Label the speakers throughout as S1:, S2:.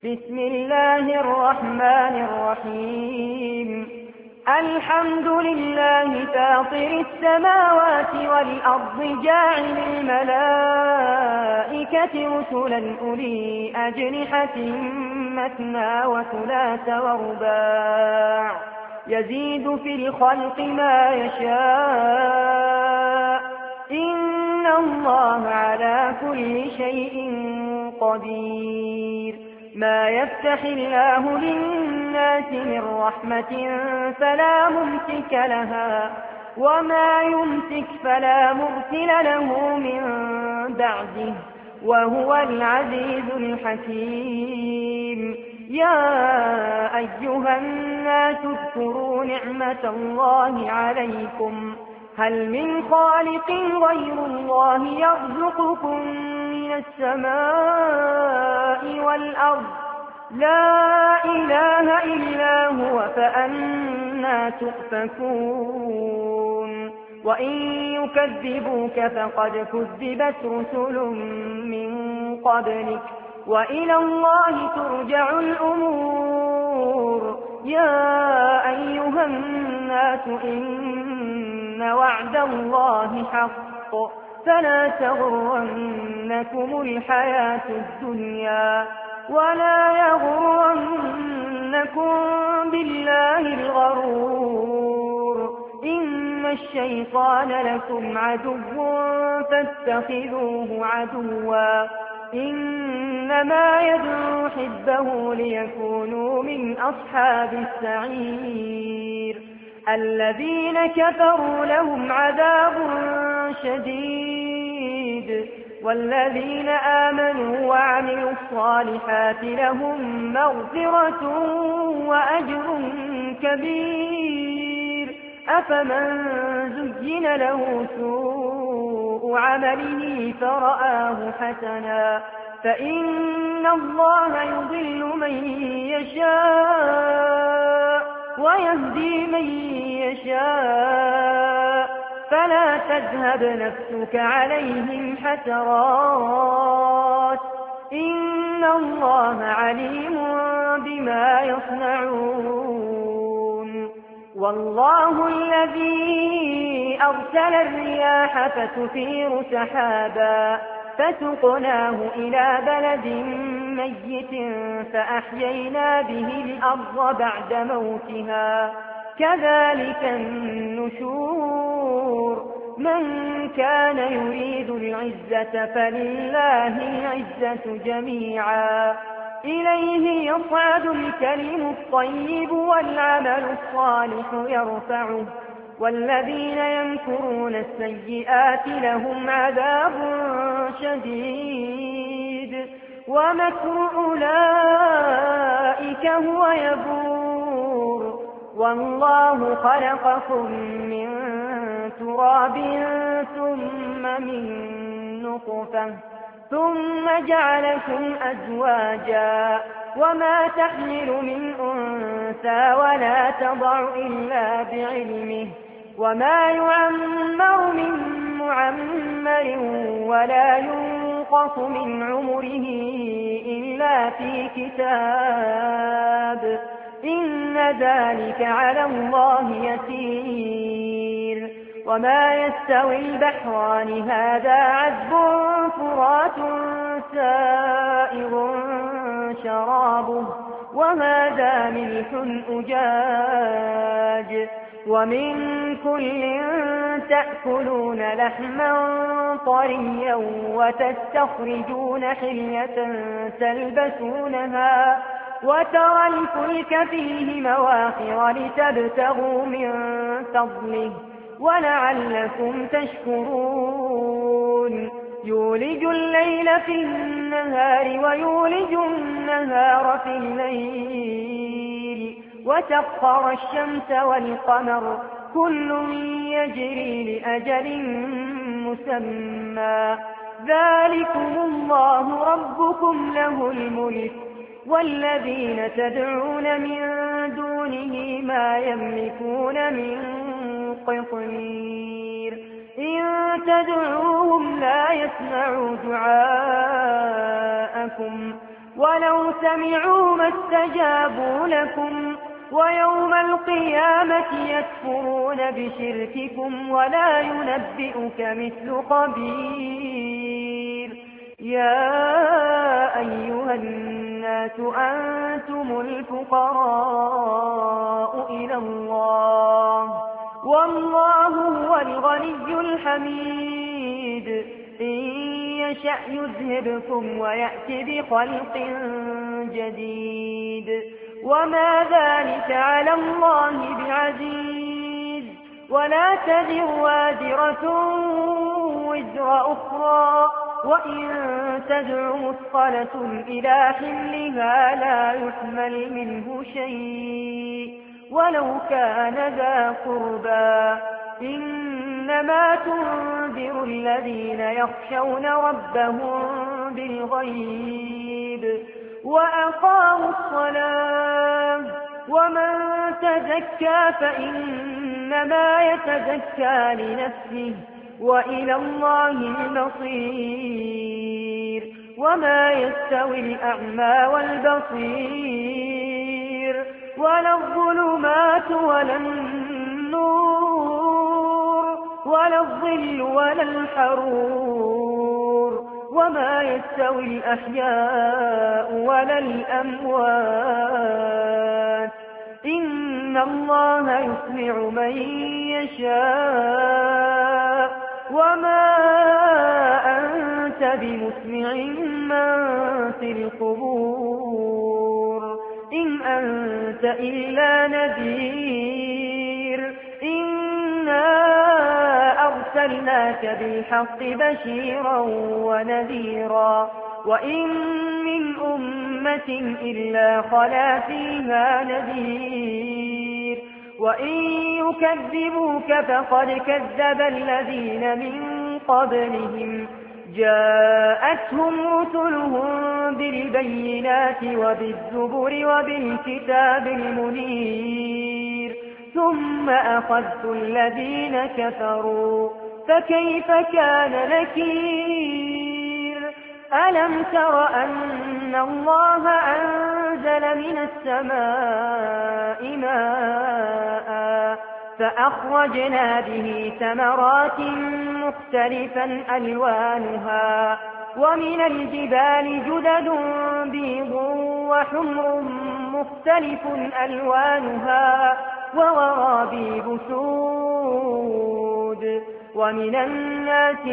S1: بسم الله الرحمن الرحيم. الحمد لله فاطر السماوات والأرض جاعل الملائكة رسلا أولي أجنحة مثنى وثلاث ورباع يزيد في الخلق ما يشاء إن الله على كل شيء قدير. ما يفتح الله للناس من رحمة فلا ممسك لها وما يمسك فلا مرسل له من بعده وهو العزيز الحكيم. يا أيها الناس اذكروا نعمة الله عليكم هل من خالق غير الله يرزقكم من السماء والأرض لا إله إلا هو فأنى تؤفكون. وإن يكذبوك فقد كذبت رسل من قبلك وإلى الله ترجع الأمور. يا أيها الناس إن وعد الله حق فلا تغرنكم الحياة الدنيا ولا يغرنكم بالله الغرور. إن الشيطان لكم عدو فاتخذوه عدوا إنما يدعو حزبه ليكونوا من أصحاب السعير. الذين كفروا لهم عذاب شديد والذين آمنوا وعملوا الصالحات لهم مغفرة وأجر كبير. أفمن زين له سوء عمله فرآه حسنا فإن الله يضل من يشاء ويهدي من يشاء فلا تذهب نفسك عليهم حسرات إن الله عليم بما يصنعون. والله الذي أرسل الرياح فتثير سحابا فسقناه إلى بلد ميت فأحيينا به الأرض بعد موتها كذلك النشور. من كان يريد العزة فلله العزة جميعا إليه يصعد الكلم الطيب والعمل الصالح يرفعه والذين يمكرون السيئات لهم عذاب شديد ومكر أولئك هو يبور. والله خلقكم من تراب ثم من نطفة ثم جعلكم أزواجا وما تحمل من أنثى ولا تضع إلا بعلمه وما يعمر من معمر ولا ينقص من عمره إلا في كتاب إن ذلك على الله يسير. وما يستوي البحران هذا عذب فرات سائغ شرابه وهذا ملح أجاج ومن كل تأكلون لحما طريا وتستخرجون حلية تلبسونها وترى الفلك فيه مواخر لتبتغوا من فضله ولعلكم تشكرون. يولج الليل في النهار ويولج النهار في الليل وسخر الشمس والقمر كل يجري لأجل مسمى ذلكم الله ربكم له الملك والذين تدعون من دونه ما يملكون من قطمير. إن تدعوهم لا يسمعوا دعاءكم ولو سمعوا ما استجابوا لكم ويوم القيامة يكفرون بشرككم ولا ينبئك مثل خبير. يا أيها الناس أنتم الفقراء إلى الله والله هو الغني الحميد. إن يشأ يذهبكم ويأتي بخلق جديد وما ذلك على الله بعزيز. ولا تزر وازرة وزر أخرى وإن تدع مثقلة إلى حملها لا يحمل منه شيء ولو كان ذا قربى. إنما تنذر الذين يخشون ربهم بالغيب وأقاموا الصلاة ومن تزكى فإنما يتزكى لنفسه وإلى الله المصير. وما يستوي الأعمى والبصير ولا الظلمات ولا النور ولا الظل ولا الحرور وما يستوي الأحياء ولا الأموات. إن الله يسمع من يشاء وما أنت بمسمع من في القبور إن أنت إلا نذير. إنا أرسلناك بالحق بشيرا ونذيرا وإن من أمة إلا خلا فيها نذير. وإن يكذبوك فقد كذب الذين من قبلهم جاءتهم رسلهم بالبينات وبالزبر وبالكتاب المنير ثم أخذت الذين كفروا فكيف كان نكير. ألم تر أن الله أنزل من السماء ماء فأخرجنا به ثمرات مختلفا ألوانها ومن الجبال جدد بيض وحمر مختلف ألوانها وغرابيب سود. ومن الناس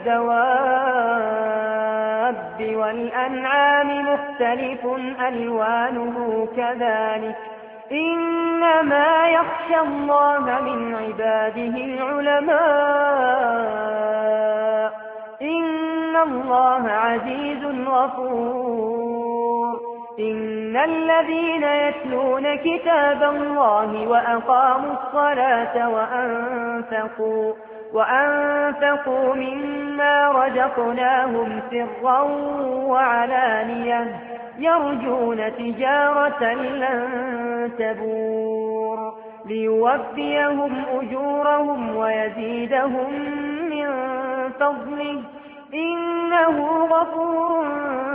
S1: والدواب والأنعام مختلف ألوانه كذلك. إنما يخشى الله من عباده العلماء. إن الله عزيز غفور. إن الذين يتلون كتاب الله وأقاموا الصلاة وأنفقوا مما رزقناهم سرا وعلانية يرجون تجارة لن تبور ليوفيهم أجورهم ويزيدهم من فضله إنه غفور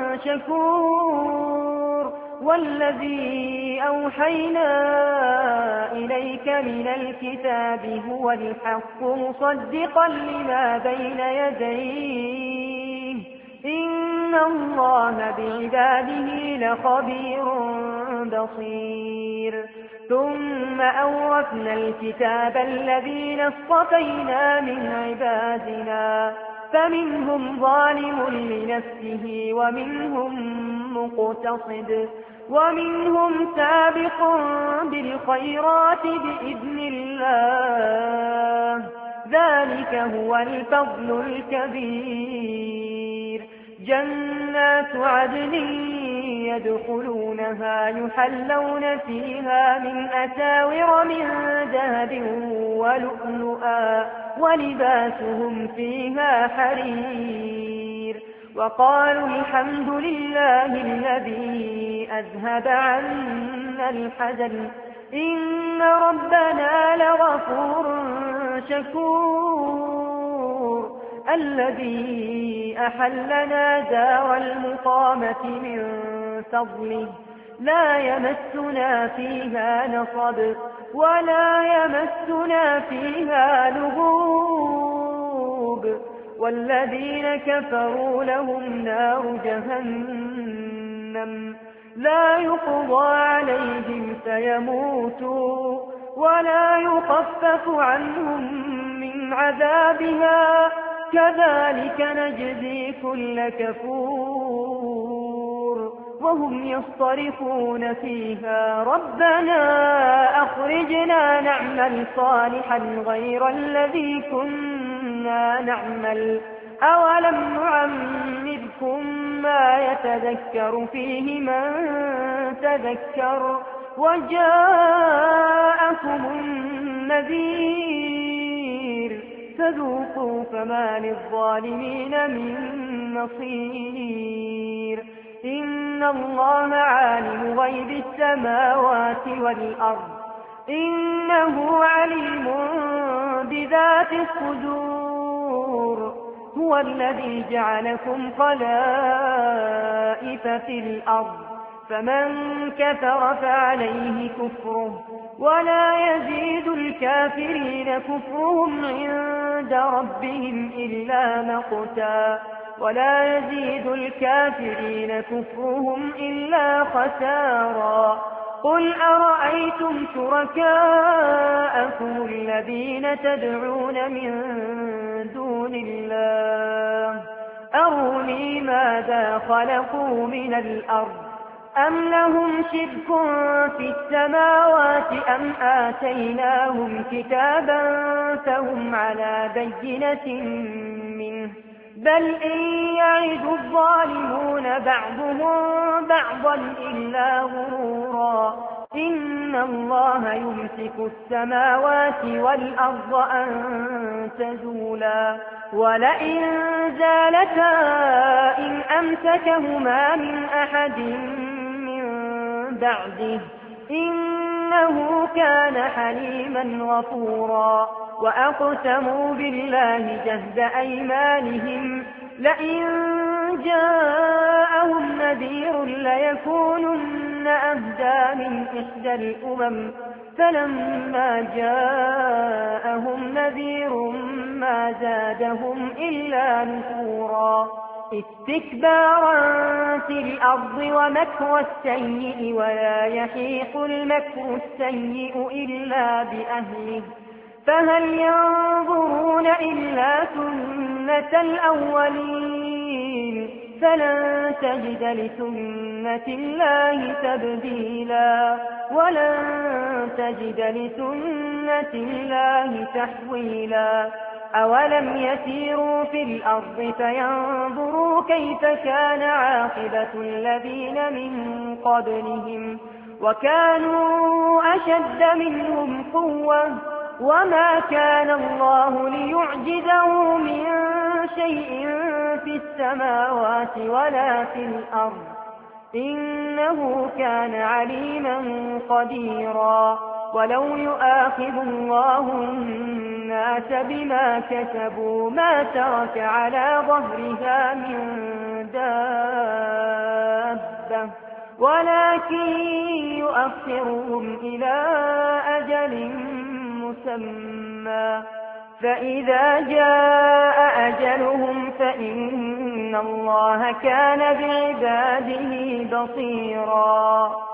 S1: شكور. والذي أوحينا إليك من الكتاب هو الحق مصدقا لما بين يديه إن الله بعباده لخبير بصير. ثم أورثنا الكتاب الذين اصطفينا من عبادنا فمنهم ظالم لنفسه ومنهم مقتصد ومنهم سابق بالخيرات بإذن الله ذلك هو الفضل الكبير. جنات عدن يدخلونها يحلون فيها من أساور من ذهب ولؤلؤا ولباسهم فيها حرير. وقالوا الحمد لله الذي أذهب عنا الحزن إن ربنا لغفور شكور. الذي أحلنا دار المقامة من فضله لا يمسنا فيها نصب ولا يمسنا فيها لغوب والذين كفروا لهم نار جهنم لا يقضى عليهم فيموتوا ولا يخفف عنهم من عذابها كذلك نجزي كل كفور وهم يصطرخون فيها ربنا أخرجنا نعمل صالحا غير الذي كنا نعمل أولم نعمركم ما يتذكر فيه من تذكر وجاءكم النذير فذوقوا فما للظالمين من نصير إن الله عالم غيب السماوات والأرض إنه عليم بذات الصدور هو الذي جعلكم خلائف في الأرض فمن كفر فعليه كفره ولا يزيد الكافرين كفرهم عند ربهم إلا مقتا ولا يزيد الكافرين كفرهم إلا خسارا قل أرأيتم شركاءكم الذين تدعون من دون الله أروني ماذا خلقوا من الأرض أم لهم شرك في السماوات أم آتيناهم كتابا فهم على بينة منه بل إن يعد الظالمون بعضهم بعضا إلا غرورا إن الله يمسك السماوات والأرض أن تزولا ولئن زالتا إن أمسكهما من أحد من بعده إنه كان حليما غفورا وأقسموا بالله جهد أيمانهم لئن جاءهم نذير ليكونن أهدى من إحدى الأمم فلما جاءهم نذير ما زادهم إلا نفورا استكبارا في الأرض ومكر السيء ولا يحيق المكر السيء إلا بأهله فهل ينظرون إلا سنة الأولين فلن تجد لسنة الله تبديلا ولن تجد لسنة الله تحويلا أولم يسيروا في الأرض فينظروا كيف كان عاقبة الذين من قبلهم وكانوا أشد منهم قوة وما كان الله ليعجزه من شيء في السماوات ولا في الأرض إنه كان عليما قديرا ولو يؤاخذ الله الناس بما كسبوا ما ترك على ظهرها من دابة ولكن يؤخرهم إلى أجل مسمى فإذا جاء أجلهم فإن الله كان بعباده بصيرا